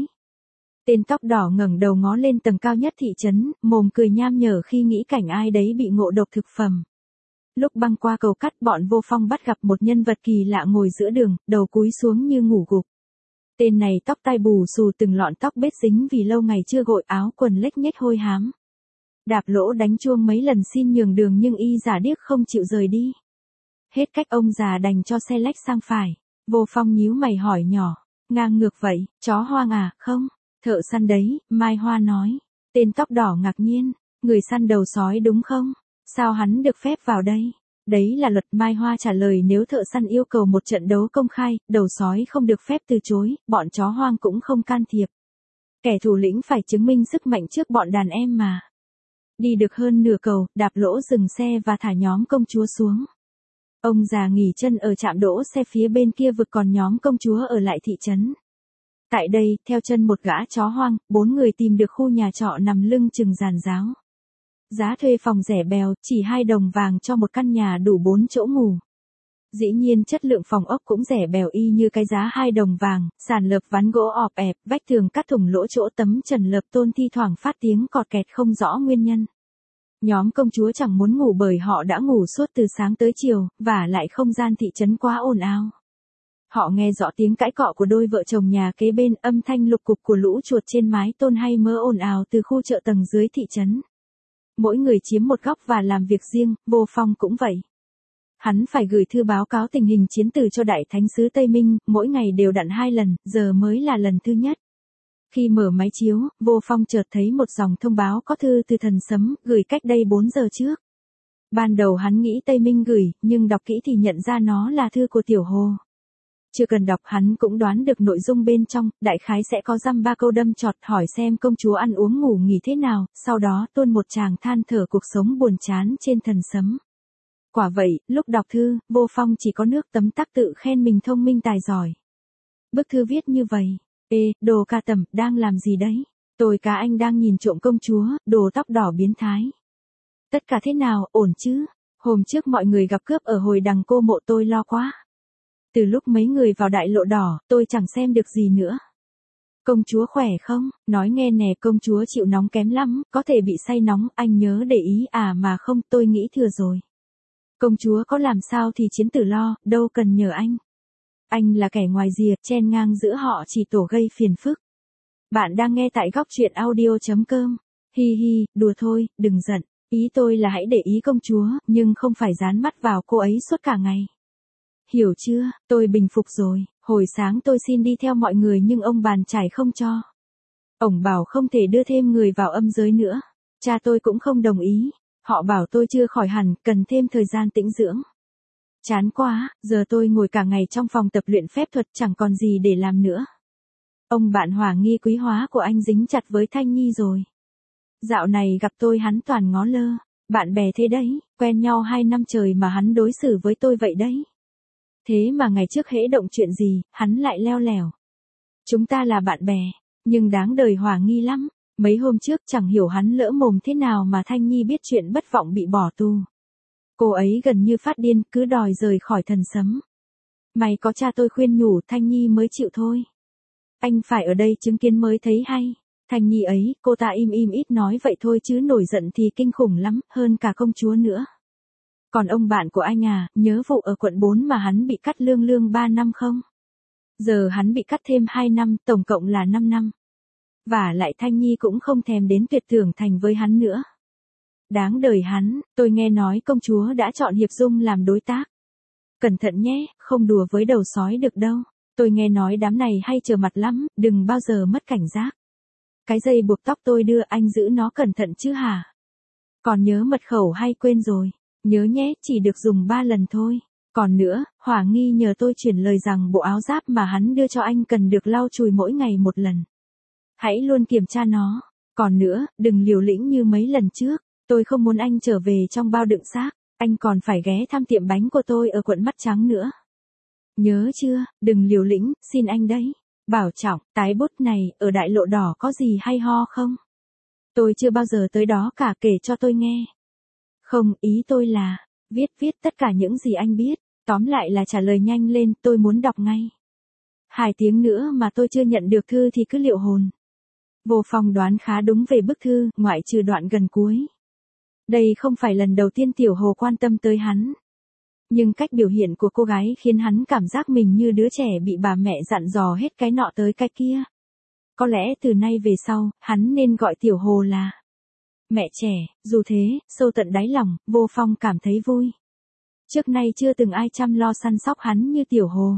Tên tóc đỏ ngẩng đầu ngó lên tầng cao nhất thị trấn, mồm cười nham nhở khi nghĩ cảnh ai đấy bị ngộ độc thực phẩm. Lúc băng qua cầu cắt, bọn vô phong bắt gặp một nhân vật kỳ lạ ngồi giữa đường, đầu cúi xuống như ngủ gục. Tên này tóc tai bù xù, từng lọn tóc bết dính vì lâu ngày chưa gội, áo quần lếch nhếch hôi hám. Đạp Lỗ đánh chuông mấy lần xin nhường đường nhưng y giả điếc không chịu rời đi. Hết cách ông già đành cho xe lách sang phải. Vô Phong nhíu mày hỏi nhỏ, ngang ngược vậy, chó hoang à? Không, thợ săn đấy, Mai Hoa nói. Tên tóc đỏ ngạc nhiên, người săn đầu sói đúng không? Sao hắn được phép vào đây? Đấy là luật, Mai Hoa trả lời, nếu thợ săn yêu cầu một trận đấu công khai, đầu sói không được phép từ chối, bọn chó hoang cũng không can thiệp. Kẻ thủ lĩnh phải chứng minh sức mạnh trước bọn đàn em mà. Đi được hơn nửa cầu, đạp lỗ dừng xe và thả nhóm công chúa xuống. Ông già nghỉ chân ở trạm đỗ xe phía bên kia vực, còn nhóm công chúa ở lại thị trấn. Tại đây, theo chân một gã chó hoang, bốn người tìm được khu nhà trọ nằm lưng chừng giàn giáo. Giá thuê phòng rẻ bèo, chỉ hai đồng vàng cho một căn nhà đủ bốn chỗ ngủ. Dĩ nhiên chất lượng phòng ốc cũng rẻ bèo y như cái giá hai đồng vàng, sàn lợp ván gỗ ọp ẹp, vách tường cắt thủng lỗ chỗ tấm trần lợp tôn thi thoảng phát tiếng cọt kẹt không rõ nguyên nhân. Nhóm công chúa chẳng muốn ngủ bởi họ đã ngủ suốt từ sáng tới chiều, và lại không gian thị trấn quá ồn ào. Họ nghe rõ tiếng cãi cọ của đôi vợ chồng nhà kế bên, âm thanh lục cục của lũ chuột trên mái tôn hay mơ ồn ào từ khu chợ tầng dưới thị trấn. Mỗi người chiếm một góc và làm việc riêng, Vô Phong cũng vậy. Hắn phải gửi thư báo cáo tình hình chiến từ cho Đại Thánh sứ Tây Minh, mỗi ngày đều đặn hai lần, giờ mới là lần thứ nhất. Khi mở máy chiếu, Vô Phong chợt thấy một dòng thông báo có thư từ thần sấm, gửi cách đây bốn giờ trước. Ban đầu hắn nghĩ Tây Minh gửi, nhưng đọc kỹ thì nhận ra nó là thư của Tiểu Hồ. Chưa cần đọc hắn cũng đoán được nội dung bên trong, đại khái sẽ có dăm ba câu đâm chọt hỏi xem công chúa ăn uống ngủ nghỉ thế nào, sau đó tuôn một tràng than thở cuộc sống buồn chán trên thần sấm. Quả vậy, lúc đọc thư, Vô Phong chỉ có nước tấm tắc tự khen mình thông minh tài giỏi. Bức thư viết như vậy: Ê, đồ ca tầm, đang làm gì đấy? Tôi cá anh đang nhìn trộm công chúa, đồ tóc đỏ biến thái. Tất cả thế nào, ổn chứ? Hôm trước mọi người gặp cướp ở hồi đằng cô mộ, tôi lo quá. Từ lúc mấy người vào đại lộ đỏ, tôi chẳng xem được gì nữa. Công chúa khỏe không? Nói nghe nè, công chúa chịu nóng kém lắm, có thể bị say nóng, anh nhớ để ý à mà không, tôi nghĩ thừa rồi. Công chúa có làm sao thì chiến tử lo, đâu cần nhờ anh. Anh là kẻ ngoài rìa, chen ngang giữa họ chỉ tổ gây phiền phức. Bạn đang nghe tại góc truyện audio chấm com. Hi hi, đùa thôi, đừng giận. Ý tôi là hãy để ý công chúa, nhưng không phải dán mắt vào cô ấy suốt cả ngày. Hiểu chưa, tôi bình phục rồi, hồi sáng tôi xin đi theo mọi người nhưng ông bàn chải không cho. Ổng bảo không thể đưa thêm người vào âm giới nữa. Cha tôi cũng không đồng ý. Họ bảo tôi chưa khỏi hẳn, cần thêm thời gian tĩnh dưỡng. Chán quá, giờ tôi ngồi cả ngày trong phòng tập luyện phép thuật chẳng còn gì để làm nữa. Ông bạn Hòa Nghi quý hóa của anh dính chặt với Thanh Nhi rồi. Dạo này gặp tôi hắn toàn ngó lơ. Bạn bè thế đấy, quen nhau hai năm trời mà hắn đối xử với tôi vậy đấy. Thế mà ngày trước hễ động chuyện gì, hắn lại leo lẻo. Chúng ta là bạn bè, nhưng đáng đời Hòa Nghi lắm. Mấy hôm trước chẳng hiểu hắn lỡ mồm thế nào mà Thanh Nhi biết chuyện bất vọng bị bỏ tù. Cô ấy gần như phát điên, cứ đòi rời khỏi thần sấm. May có cha tôi khuyên nhủ, Thanh Nhi mới chịu thôi. Anh phải ở đây chứng kiến mới thấy hay. Thanh Nhi ấy, cô ta im im ít nói vậy thôi chứ nổi giận thì kinh khủng lắm, hơn cả công chúa nữa. Còn ông bạn của anh à, nhớ vụ ở quận bốn mà hắn bị cắt lương lương ba năm không? Giờ hắn bị cắt thêm hai năm, tổng cộng là năm năm. Và lại Thanh Nhi cũng không thèm đến tuyệt tưởng thành với hắn nữa. Đáng đời hắn, tôi nghe nói công chúa đã chọn Hiệp Dung làm đối tác. Cẩn thận nhé, không đùa với đầu sói được đâu. Tôi nghe nói đám này hay trở mặt lắm, đừng bao giờ mất cảnh giác. Cái dây buộc tóc tôi đưa anh giữ nó cẩn thận chứ hả? Còn nhớ mật khẩu hay quên rồi? Nhớ nhé, chỉ được dùng ba lần thôi. Còn nữa, Hỏa Nghi nhờ tôi chuyển lời rằng bộ áo giáp mà hắn đưa cho anh cần được lau chùi mỗi ngày một lần. Hãy luôn kiểm tra nó. Còn nữa, đừng liều lĩnh như mấy lần trước. Tôi không muốn anh trở về trong bao đựng xác. Anh còn phải ghé thăm tiệm bánh của tôi ở quận Mắt Trắng nữa. Nhớ chưa, đừng liều lĩnh, xin anh đấy. Bảo trọng, tái bút này, ở đại lộ đỏ có gì hay ho không? Tôi chưa bao giờ tới đó cả, kể cho tôi nghe. Không, ý tôi là, viết viết tất cả những gì anh biết. Tóm lại là trả lời nhanh lên, tôi muốn đọc ngay. Hai tiếng nữa mà tôi chưa nhận được thư thì cứ liệu hồn. Vô Phong đoán khá đúng về bức thư, ngoại trừ đoạn gần cuối. Đây không phải lần đầu tiên Tiểu Hồ quan tâm tới hắn. Nhưng cách biểu hiện của cô gái khiến hắn cảm giác mình như đứa trẻ bị bà mẹ dặn dò hết cái nọ tới cái kia. Có lẽ từ nay về sau, hắn nên gọi Tiểu Hồ là mẹ trẻ. Dù thế, sâu tận đáy lòng, Vô Phong cảm thấy vui. Trước nay chưa từng ai chăm lo săn sóc hắn như Tiểu Hồ.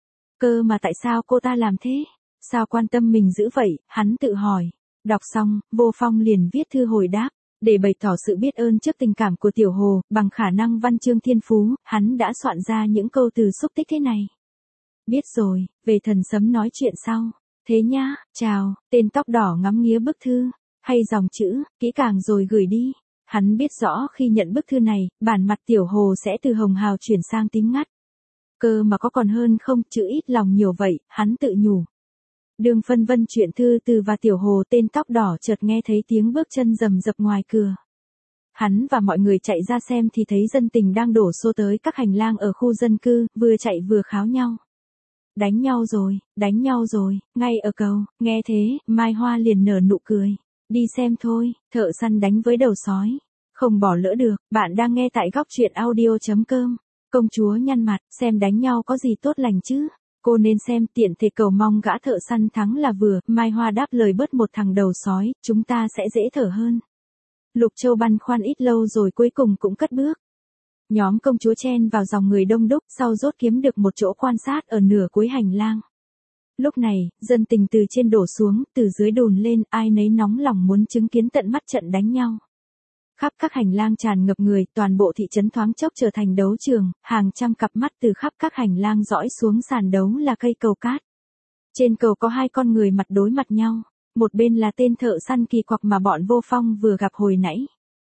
Cơ mà tại sao cô ta làm thế? Sao quan tâm mình dữ vậy? Hắn tự hỏi. Đọc xong, Vô Phong liền viết thư hồi đáp. Để bày tỏ sự biết ơn trước tình cảm của Tiểu Hồ, bằng khả năng văn chương thiên phú, hắn đã soạn ra những câu từ xúc tích thế này. Biết rồi, về thần sấm nói chuyện sau. Thế nhá, chào, tên tóc đỏ ngắm nghía bức thư, hay dòng chữ, kỹ càng rồi gửi đi. Hắn biết rõ khi nhận bức thư này, bản mặt Tiểu Hồ sẽ từ hồng hào chuyển sang tím ngắt. Cơ mà có còn hơn không, chữ ít lòng nhiều vậy, hắn tự nhủ. Đường phân vân chuyện thư từ và Tiểu Hồ, tên tóc đỏ chợt nghe thấy tiếng bước chân rầm rập ngoài cửa. Hắn và mọi người chạy ra xem thì thấy dân tình đang đổ xô tới các hành lang ở khu dân cư, vừa chạy vừa kháo nhau. Đánh nhau rồi, đánh nhau rồi, ngay ở cầu, nghe thế, Mai Hoa liền nở nụ cười. Đi xem thôi, thợ săn đánh với đầu sói. Không bỏ lỡ được, bạn đang nghe tại góc truyện audio.com. Công chúa nhăn mặt, xem đánh nhau có gì tốt lành chứ. Cô nên xem, tiện thể cầu mong gã thợ săn thắng là vừa. Mai Hoa đáp lời bớt một thằng đầu sói, chúng ta sẽ dễ thở hơn. Lục Châu băn khoăn ít lâu rồi cuối cùng cũng cất bước. Nhóm công chúa chen vào dòng người đông đúc, sau rốt kiếm được một chỗ quan sát ở nửa cuối hành lang. Lúc này, dân tình từ trên đổ xuống, từ dưới đùn lên, ai nấy nóng lòng muốn chứng kiến tận mắt trận đánh nhau. Khắp các hành lang tràn ngập người, toàn bộ thị trấn thoáng chốc trở thành đấu trường, hàng trăm cặp mắt từ khắp các hành lang dõi xuống sàn đấu là cây cầu cát. Trên cầu có hai con người mặt đối mặt nhau, một bên là tên thợ săn kỳ quặc mà bọn Vô Phong vừa gặp hồi nãy.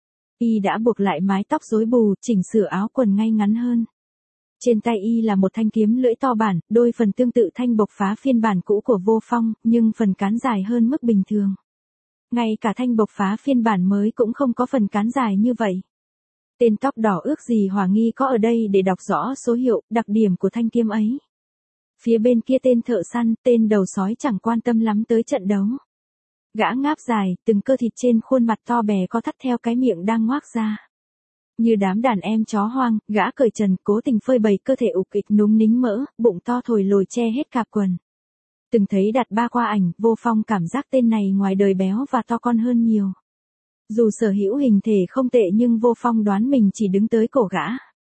Y đã buộc lại mái tóc rối bù, chỉnh sửa áo quần ngay ngắn hơn. Trên tay Y là một thanh kiếm lưỡi to bản, đôi phần tương tự thanh bộc phá phiên bản cũ của Vô Phong, nhưng phần cán dài hơn mức bình thường. Ngay cả thanh bộc phá phiên bản mới cũng không có phần cán dài như vậy. Tên tóc đỏ ước gì Hòa Nghi có ở đây để đọc rõ số hiệu, đặc điểm của thanh kiếm ấy. Phía bên kia tên thợ săn, tên đầu sói chẳng quan tâm lắm tới trận đấu. Gã ngáp dài, từng cơ thịt trên khuôn mặt to bè co thắt theo cái miệng đang ngoác ra. Như đám đàn em chó hoang, gã cởi trần, cố tình phơi bày cơ thể ục ịch núng nính mỡ, bụng to thồi lồi che hết cạp quần. Từng thấy Đạt Ba qua ảnh, Vô Phong cảm giác tên này ngoài đời béo và to con hơn nhiều. Dù sở hữu hình thể không tệ nhưng Vô Phong đoán mình chỉ đứng tới cổ gã.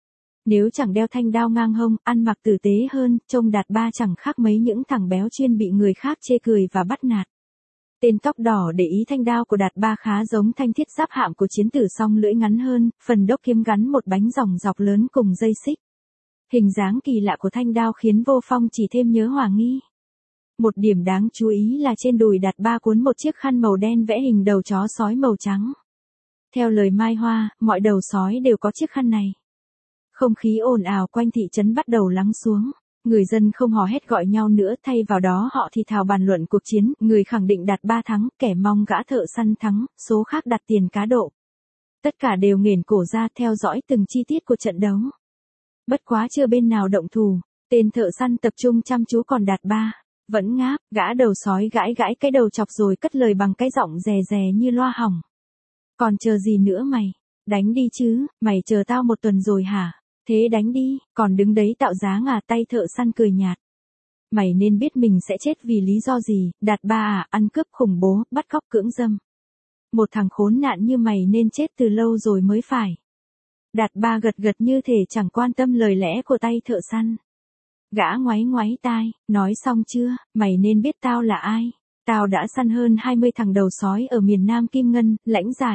Nếu chẳng đeo thanh đao ngang hông, ăn mặc tử tế hơn, trông Đạt Ba chẳng khác mấy những thằng béo chuyên bị người khác chê cười và bắt nạt. Tên tóc đỏ để ý thanh đao của Đạt Ba khá giống thanh thiết giáp hạm của chiến tử song lưỡi ngắn hơn, phần đốc kiếm gắn một bánh ròng dọc lớn cùng dây xích. Hình dáng kỳ lạ của thanh đao khiến Vô Phong chỉ thêm nhớ Hòa Nghi. Một điểm đáng chú ý là trên đùi Đạt Ba cuốn một chiếc khăn màu đen vẽ hình đầu chó sói màu trắng. Theo lời Mai Hoa, mọi đầu sói đều có chiếc khăn này. Không khí ồn ào quanh thị trấn bắt đầu lắng xuống. Người dân không hò hét gọi nhau nữa, thay vào đó họ thì thào bàn luận cuộc chiến, người khẳng định Đạt Ba thắng, kẻ mong gã thợ săn thắng, số khác đặt tiền cá độ. Tất cả đều nghển cổ ra theo dõi từng chi tiết của trận đấu. Bất quá chưa bên nào động thủ, tên thợ săn tập trung chăm chú còn Đạt Ba vẫn ngáp, gã đầu sói gãi gãi cái đầu chọc rồi cất lời bằng cái giọng rè rè như loa hỏng. Còn chờ gì nữa mày? Đánh đi chứ, mày chờ tao một tuần rồi hả? Thế đánh đi, còn đứng đấy tạo dáng à? Tay thợ săn cười nhạt. Mày nên biết mình sẽ chết vì lý do gì, Đạt Ba à, ăn cướp khủng bố, bắt cóc cưỡng dâm. Một thằng khốn nạn như mày nên chết từ lâu rồi mới phải. Đạt Ba gật gật như thể chẳng quan tâm lời lẽ của tay thợ săn. Gã ngoáy ngoáy tai, nói xong chưa, mày nên biết tao là ai. Tao đã săn hơn hai mươi thằng đầu sói ở miền Nam Kim Ngân, Lãnh Giải.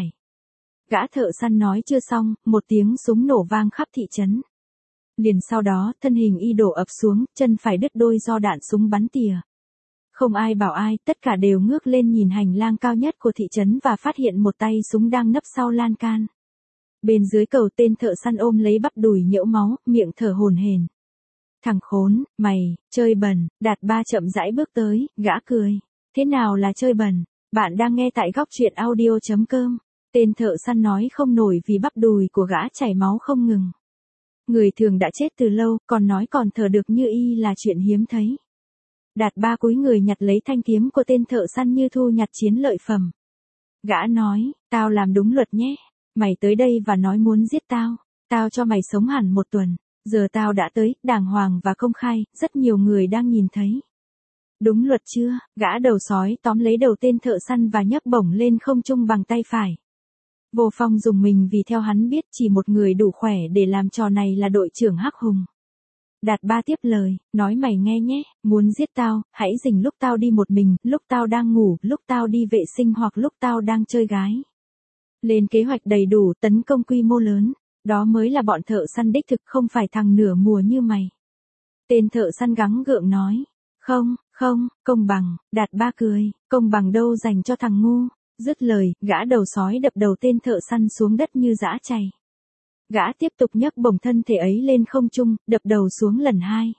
Gã thợ săn nói chưa xong, một tiếng súng nổ vang khắp thị trấn. Liền sau đó, thân hình Y đổ ập xuống, chân phải đứt đôi do đạn súng bắn tỉa. Không ai bảo ai, tất cả đều ngước lên nhìn hành lang cao nhất của thị trấn và phát hiện một tay súng đang nấp sau lan can. Bên dưới cầu tên thợ săn ôm lấy bắp đùi nhễu máu, miệng thở hổn hển. Thằng khốn, mày, chơi bẩn. Đạt Ba chậm rãi bước tới, gã cười. Thế nào là chơi bẩn? Bạn đang nghe tại góc truyện audio.com. Tên thợ săn nói không nổi vì bắp đùi của gã chảy máu không ngừng. Người thường đã chết từ lâu, còn nói còn thở được như Y là chuyện hiếm thấy. Đạt Ba cúi người nhặt lấy thanh kiếm của tên thợ săn như thu nhặt chiến lợi phẩm. Gã nói, tao làm đúng luật nhé. Mày tới đây và nói muốn giết tao. Tao cho mày sống hẳn một tuần. Giờ tao đã tới, đàng hoàng và công khai, rất nhiều người đang nhìn thấy. Đúng luật chưa? Gã đầu sói tóm lấy đầu tên thợ săn và nhấc bổng lên không trung bằng tay phải. Vô Phong dùng mình vì theo hắn biết chỉ một người đủ khỏe để làm trò này là đội trưởng Hắc Hùng. Đạt Ba tiếp lời, nói mày nghe nhé, muốn giết tao, hãy rình lúc tao đi một mình, lúc tao đang ngủ, lúc tao đi vệ sinh hoặc lúc tao đang chơi gái. Lên kế hoạch đầy đủ, tấn công quy mô lớn, đó mới là bọn thợ săn đích thực, không phải thằng nửa mùa như mày. Tên thợ săn gắng gượng nói, không, Không, công bằng, Đạt Ba cười, công bằng đâu dành cho thằng ngu. Dứt lời, gã đầu sói đập đầu tên thợ săn xuống đất như dã chày. Gã tiếp tục nhấc bổng thân thể ấy lên không trung, đập đầu xuống lần hai.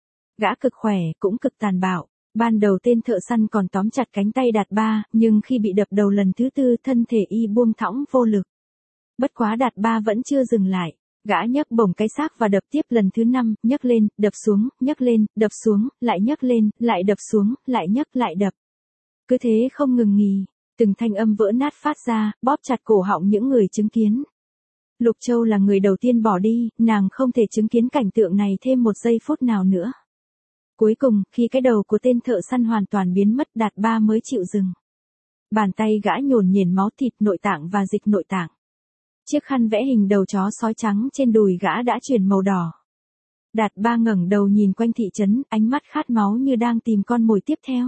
Gã cực khỏe, cũng cực tàn bạo. Ban đầu tên thợ săn còn tóm chặt cánh tay Đạt Ba, nhưng khi bị đập đầu lần thứ tư thân thể y buông thõng vô lực. Bất quá Đạt Ba vẫn chưa dừng lại. Gã nhấc bổng cái xác và đập tiếp lần thứ năm, nhấc lên, đập xuống, nhấc lên, đập xuống, lại nhấc lên, lại đập xuống, lại nhấc lại đập. Cứ thế không ngừng nghỉ, từng thanh âm vỡ nát phát ra, bóp chặt cổ họng những người chứng kiến. Lục Châu là người đầu tiên bỏ đi, nàng không thể chứng kiến cảnh tượng này thêm một giây phút nào nữa. Cuối cùng, khi cái đầu của tên thợ săn hoàn toàn biến mất, Đạt Ba mới chịu dừng. Bàn tay gã nhổn nhển máu thịt nội tạng và dịch nội tạng. Chiếc khăn vẽ hình đầu chó sói trắng trên đùi gã đã chuyển màu đỏ. Đạt Ba ngẩng đầu nhìn quanh thị trấn, ánh mắt khát máu như đang tìm con mồi tiếp theo.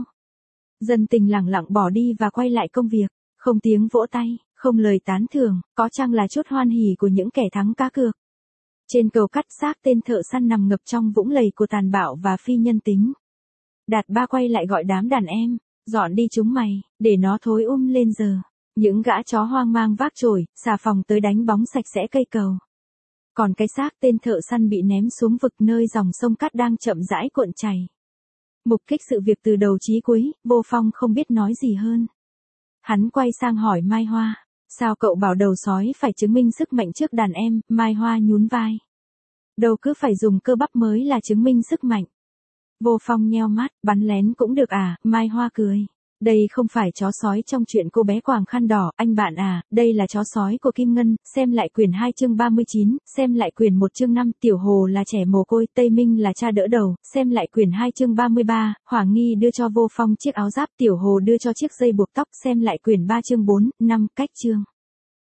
Dân tình lẳng lặng bỏ đi và quay lại công việc, không tiếng vỗ tay, không lời tán thưởng, có chăng là chút hoan hỉ của những kẻ thắng cá cược. Trên cầu cắt xác tên thợ săn nằm ngập trong vũng lầy của tàn bạo và phi nhân tính. Đạt Ba quay lại gọi đám đàn em, dọn đi chúng mày, để nó thối um lên giờ. Những gã chó hoang mang vác chổi, xà phòng tới đánh bóng sạch sẽ cây cầu. Còn cái xác tên thợ săn bị ném xuống vực nơi dòng sông cát đang chậm rãi cuộn chảy. Mục kích sự việc từ đầu chí cuối, Vô Phong không biết nói gì hơn. Hắn quay sang hỏi Mai Hoa, sao cậu bảo đầu sói phải chứng minh sức mạnh trước đàn em? Mai Hoa nhún vai. Đâu cứ phải dùng cơ bắp mới là chứng minh sức mạnh. Vô Phong nheo mắt, bắn lén cũng được à? Mai Hoa cười. Đây không phải chó sói trong chuyện cô bé quàng khăn đỏ, anh bạn à, đây là chó sói của Kim Ngân, xem lại quyển hai chương ba mươi chín, xem lại quyển một chương năm, Tiểu Hồ là trẻ mồ côi, Tây Minh là cha đỡ đầu, xem lại quyển hai chương ba mươi ba, Hỏa Nghi đưa cho Vô Phong chiếc áo giáp, Tiểu Hồ đưa cho chiếc dây buộc tóc, xem lại quyển ba chương bốn, năm, cách chương.